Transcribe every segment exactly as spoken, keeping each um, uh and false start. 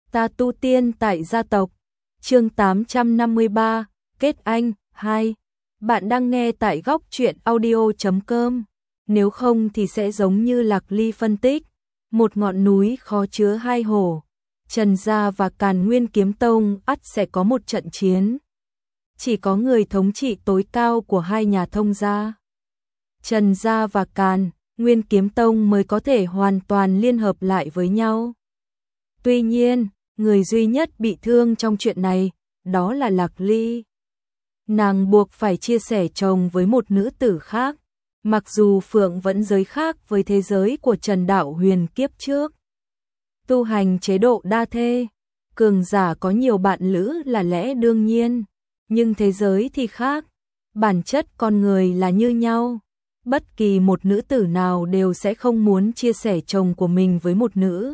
Ta tu tiên tại gia tộc. Chương tám trăm năm mươi ba, kết anh hai. Bạn đang nghe tại góc truyện audio chấm com. Nếu không thì sẽ giống như Lạc Ly phân tích, một ngọn núi khó chứa hai hồ. Trần gia và Càn Nguyên Kiếm Tông ắt sẽ có một trận chiến. Chỉ có người thống trị tối cao của hai nhà thông gia, Trần gia và Càn Nguyên Kiếm Tông mới có thể hoàn toàn liên hợp lại với nhau. Tuy nhiên, người duy nhất bị thương trong chuyện này, đó là Lạc Ly. Nàng buộc phải chia sẻ chồng với một nữ tử khác, mặc dù Phượng vẫn giới khác với thế giới của Trần Đạo Huyền kiếp trước. Tu hành chế độ đa thê, cường giả có nhiều bạn lữ là lẽ đương nhiên, nhưng thế giới thì khác, bản chất con người là như nhau. Bất kỳ một nữ tử nào đều sẽ không muốn chia sẻ chồng của mình với một nữ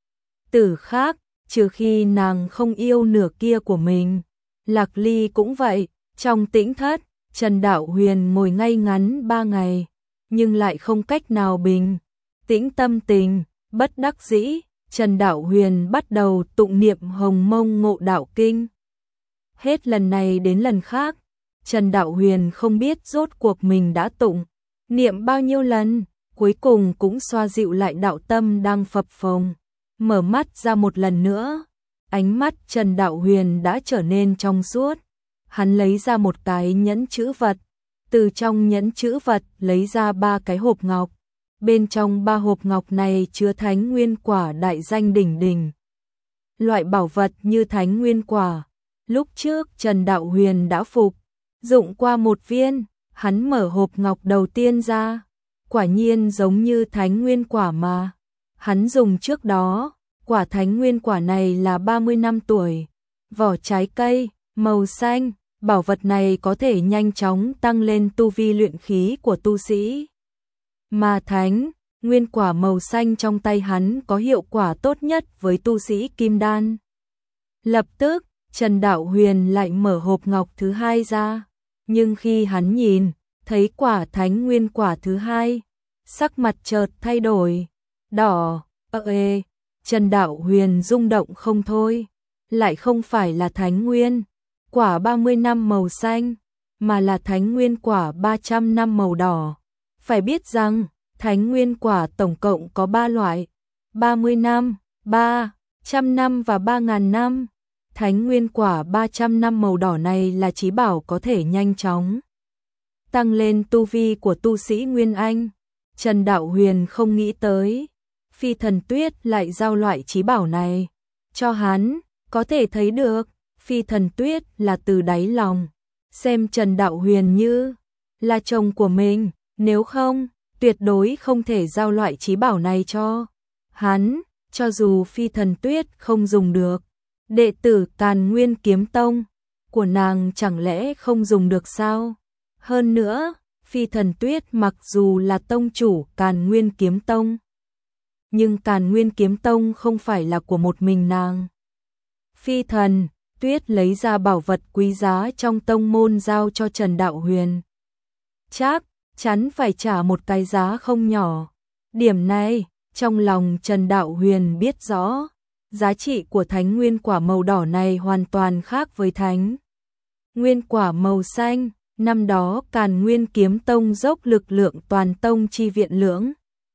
tử khác, trừ khi nàng không yêu nửa kia của mình. Lạc Ly cũng vậy, trong tĩnh thất, Trần Đạo Huyền ngồi ngay ngắn ba ngày, nhưng lại không cách nào bình tĩnh tâm tình. Bất đắc dĩ, Trần Đạo Huyền bắt đầu tụng niệm Hồng Mông Ngộ Đạo Kinh. Hết lần này đến lần khác, Trần Đạo Huyền không biết rốt cuộc mình đã tụng niệm bao nhiêu lần, cuối cùng cũng xoa dịu lại đạo tâm đang phập phồng. Mở mắt ra một lần nữa, ánh mắt Trần Đạo Huyền đã trở nên trong suốt. Hắn lấy ra một cái nhẫn chữ vật, từ trong nhẫn chữ vật lấy ra ba cái hộp ngọc. Bên trong ba hộp ngọc này chứa Thánh Nguyên Quả đại danh đỉnh đỉnh. Loại bảo vật như Thánh Nguyên Quả, lúc trước Trần Đạo Huyền đã phục dụng qua một viên. Hắn mở hộp ngọc đầu tiên ra, quả nhiên giống như Thánh Nguyên Quả mà hắn dùng trước đó. Quả Thánh Nguyên Quả này là ba mươi năm tuổi, vỏ trái cây màu xanh. Bảo vật này có thể nhanh chóng tăng lên tu vi luyện khí của tu sĩ, mà Thánh Nguyên Quả màu xanh trong tay hắn có hiệu quả tốt nhất với tu sĩ kim đan. Lập tức, Trần Đạo Huyền lại mở hộp ngọc thứ hai ra, nhưng khi hắn nhìn thấy quả Thánh Nguyên Quả thứ hai, sắc mặt chợt thay đổi, đỏ, ơ ê. Trần Đạo Huyền rung động không thôi, lại không phải là Thánh Nguyên Quả ba mươi năm màu xanh, mà là Thánh Nguyên Quả ba trăm năm màu đỏ. Phải biết rằng, Thánh Nguyên Quả tổng cộng có ba loại, ba mươi năm, ba trăm năm và ba nghìn năm. Thánh Nguyên Quả ba trăm năm màu đỏ này là chí bảo có thể nhanh chóng tăng lên tu vi của tu sĩ Nguyên Anh. Trần Đạo Huyền không nghĩ tới, Phi Thần Tuyết lại giao loại chí bảo này cho hắn, có thể thấy được Phi Thần Tuyết là từ đáy lòng xem Trần Đạo Huyền như là chồng của mình, nếu không, tuyệt đối không thể giao loại chí bảo này cho hắn. Cho dù Phi Thần Tuyết không dùng được, đệ tử Càn Nguyên Kiếm Tông của nàng chẳng lẽ không dùng được sao? Hơn nữa, Phi Thần Tuyết mặc dù là tông chủ Càn Nguyên Kiếm Tông, nhưng Càn Nguyên Kiếm Tông không phải là của một mình nàng. Phi Thần Tuyết lấy ra bảo vật quý giá trong tông môn giao cho Trần Đạo Huyền, chắc chắn phải trả một cái giá không nhỏ. Điểm này, trong lòng Trần Đạo Huyền biết rõ, giá trị của Thánh Nguyên Quả màu đỏ này hoàn toàn khác với Thánh Nguyên Quả màu xanh. Năm đó Càn Nguyên Kiếm Tông dốc lực lượng toàn tông chi viện lưỡng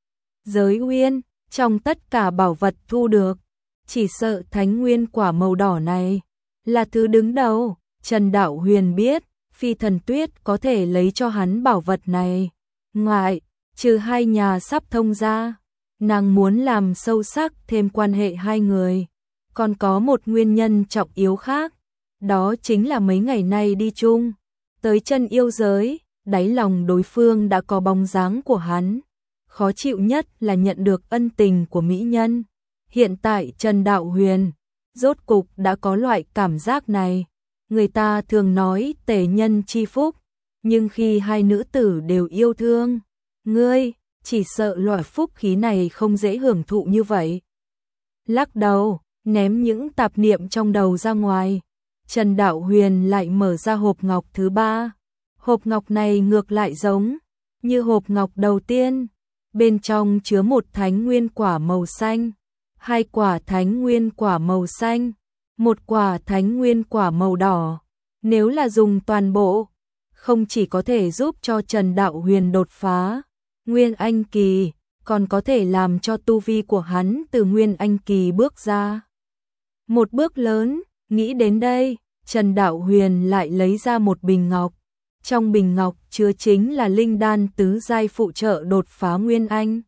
giới uyên, trong tất cả bảo vật thu được, chỉ sợ Thánh Nguyên Quả màu đỏ này là thứ đứng đầu. Trần Đạo Huyền biết, Phi Thần Tuyết có thể lấy cho hắn bảo vật này, ngoại trừ hai nhà sắp thông gia, nàng muốn làm sâu sắc thêm quan hệ hai người, còn có một nguyên nhân trọng yếu khác, đó chính là mấy ngày nay đi chung tới chân yêu giới, đáy lòng đối phương đã có bóng dáng của hắn. Khó chịu nhất là nhận được ân tình của mỹ nhân. Hiện tại Trần Đạo Huyền rốt cục đã có loại cảm giác này. Người ta thường nói tề nhân chi phúc, nhưng khi hai nữ tử đều yêu thương ngươi, chỉ sợ loại phúc khí này không dễ hưởng thụ như vậy. Lắc đầu, ném những tạp niệm trong đầu ra ngoài, Trần Đạo Huyền lại mở ra hộp ngọc thứ ba. Hộp ngọc này ngược lại giống như hộp ngọc đầu tiên, bên trong chứa một Thánh Nguyên Quả màu xanh. hai quả thánh nguyên quả màu xanh, một quả thánh nguyên quả màu đỏ. Nếu là dùng toàn bộ, không chỉ có thể giúp cho Trần Đạo Huyền đột phá Nguyên Anh Kỳ, còn có thể làm cho tu vi của hắn từ Nguyên Anh Kỳ bước ra một bước lớn. Nghĩ đến đây, Trần Đạo Huyền lại lấy ra một bình ngọc. Trong bình ngọc chứa chính là linh đan tứ giai phụ trợ đột phá Nguyên Anh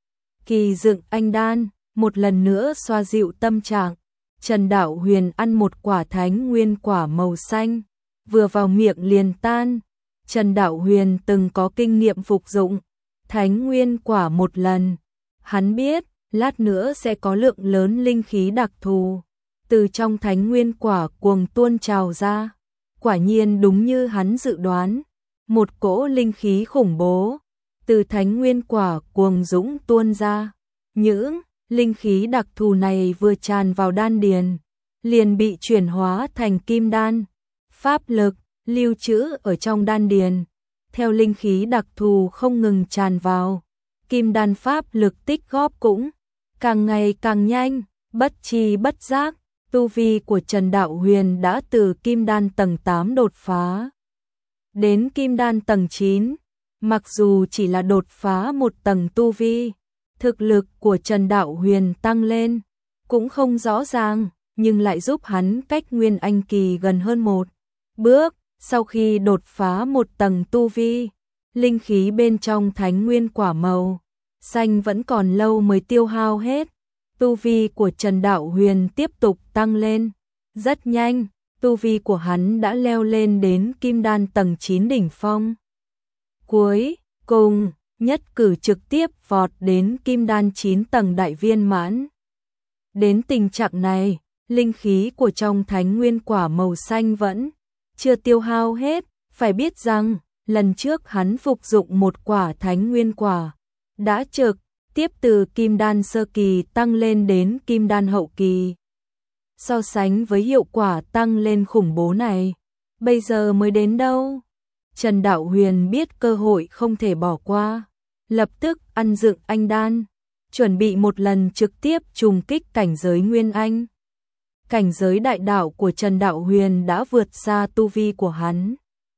Kỳ dựng anh đan. Một lần nữa xoa dịu tâm trạng, Trần Đạo Huyền ăn một quả thánh nguyên quả màu xanh, vừa vào miệng liền tan. Trần Đạo Huyền từng có kinh nghiệm phục dụng thánh nguyên quả một lần, hắn biết lát nữa sẽ có lượng lớn linh khí đặc thù từ trong thánh nguyên quả cuồng tuôn trào ra. Quả nhiên đúng như hắn dự đoán, một cỗ linh khí khủng bố từ thánh nguyên quả cuồng dũng tuôn ra. Những linh khí đặc thù này vừa tràn vào đan điền, liền bị chuyển hóa thành kim đan, pháp lực lưu trữ ở trong đan điền. Theo linh khí đặc thù không ngừng tràn vào, kim đan pháp lực tích góp cũng càng ngày càng nhanh. Bất tri bất giác, tu vi của Trần Đạo Huyền đã từ kim đan tầng tám đột phá đến kim đan tầng chín. Mặc dù chỉ là đột phá một tầng tu vi, thực lực của Trần Đạo Huyền tăng lên cũng không rõ ràng, nhưng lại giúp hắn cách Nguyên Anh Kỳ gần hơn một bước. Sau khi đột phá một tầng tu vi, linh khí bên trong thánh nguyên quả màu xanh vẫn còn lâu mới tiêu hao hết. Tu vi của Trần Đạo Huyền tiếp tục tăng lên. Rất nhanh, tu vi của hắn đã leo lên đến kim đan tầng chín đỉnh phong. Cuối cùng, nhất cử trực tiếp vọt đến kim đan chín tầng đại viên mãn. Đến tình trạng này, linh khí của trong thánh nguyên quả màu xanh vẫn chưa tiêu hao hết. Phải biết rằng, lần trước hắn phục dụng một quả thánh nguyên quả, đã trực tiếp từ kim đan sơ kỳ tăng lên đến kim đan hậu kỳ. So sánh với hiệu quả tăng lên khủng bố này, bây giờ mới đến đâu. Trần Đạo Huyền biết cơ hội không thể bỏ qua, lập tức ăn dựng anh đan, chuẩn bị một lần trực tiếp trùng kích cảnh giới Nguyên Anh. Cảnh giới đại đạo của Trần Đạo Huyền đã vượt xa tu vi của hắn.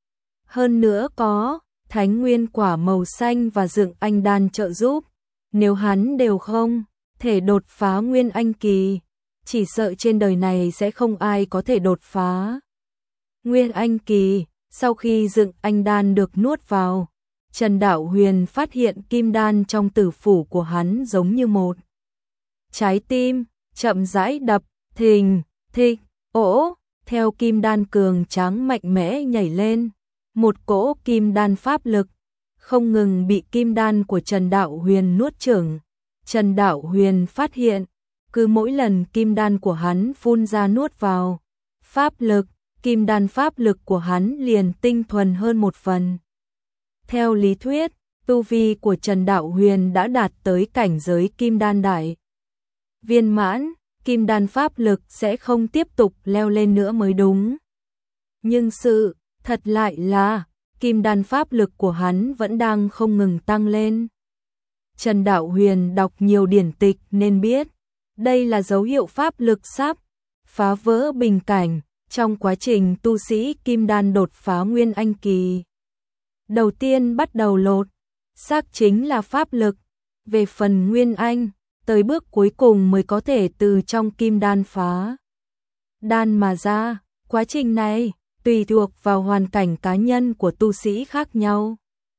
Hơn nữa có thánh nguyên quả màu xanh và dựng anh đan trợ giúp, nếu hắn đều không thể đột phá Nguyên Anh Kỳ, chỉ sợ trên đời này sẽ không ai có thể đột phá Nguyên Anh Kỳ. Sau khi dựng anh đan được nuốt vào, Trần Đạo Huyền phát hiện kim đan trong tử phủ của hắn giống như một trái tim, chậm rãi đập, thình, thịch, ỗ, theo kim đan cường tráng mạnh mẽ nhảy lên. Một cỗ kim đan pháp lực không ngừng bị kim đan của Trần Đạo Huyền nuốt chửng. Trần Đạo Huyền phát hiện, cứ mỗi lần kim đan của hắn phun ra nuốt vào pháp lực, kim đan pháp lực của hắn liền tinh thuần hơn một phần. Theo lý thuyết, tu vi của Trần Đạo Huyền đã đạt tới cảnh giới kim đan đại viên mãn, kim đan pháp lực sẽ không tiếp tục leo lên nữa mới đúng. Nhưng sự thật lại là, kim đan pháp lực của hắn vẫn đang không ngừng tăng lên. Trần Đạo Huyền đọc nhiều điển tịch nên biết, đây là dấu hiệu pháp lực sắp phá vỡ bình cảnh trong quá trình tu sĩ kim đan đột phá Nguyên Anh Kỳ. Đầu tiên bắt đầu lột xác chính là pháp lực, về phần Nguyên Anh, tới bước cuối cùng mới có thể từ trong kim đan phá đan mà ra. Quá trình này tùy thuộc vào hoàn cảnh cá nhân của tu sĩ khác nhau.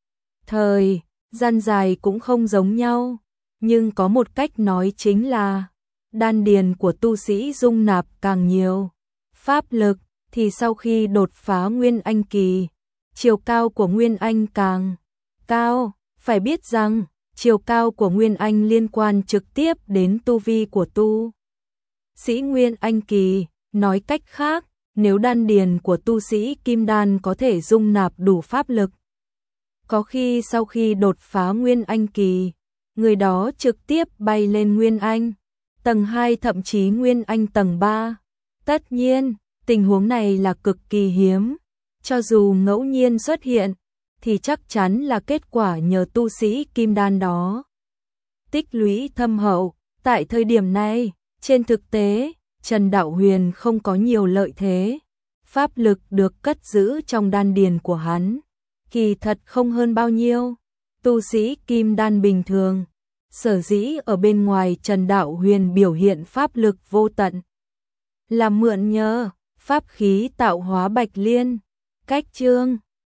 Thời gian dài cũng không giống nhau, nhưng có một cách nói chính là đan điền của tu sĩ dung nạp càng nhiều pháp lực thì sau khi đột phá Nguyên Anh Kỳ, chiều cao của Nguyên Anh càng cao. Phải biết rằng, chiều cao của Nguyên Anh liên quan trực tiếp đến tu vi của tu sĩ Nguyên Anh Kỳ. Nói cách khác, nếu đan điền của tu sĩ kim đan có thể dung nạp đủ pháp lực, có khi sau khi đột phá Nguyên Anh Kỳ, người đó trực tiếp bay lên Nguyên Anh tầng hai, thậm chí Nguyên Anh tầng ba. Tất nhiên, tình huống này là cực kỳ hiếm, cho dù ngẫu nhiên xuất hiện thì chắc chắn là kết quả nhờ tu sĩ kim đan đó tích lũy thâm hậu, Tại thời điểm này, trên thực tế, Trần Đạo Huyền không có nhiều lợi thế. Pháp lực được cất giữ trong đan điền của hắn, kỳ thật không hơn bao nhiêu tu sĩ kim đan bình thường. Sở dĩ ở bên ngoài Trần Đạo Huyền biểu hiện pháp lực vô tận, là mượn nhờ pháp khí tạo hóa Bạch Liên. Cách chương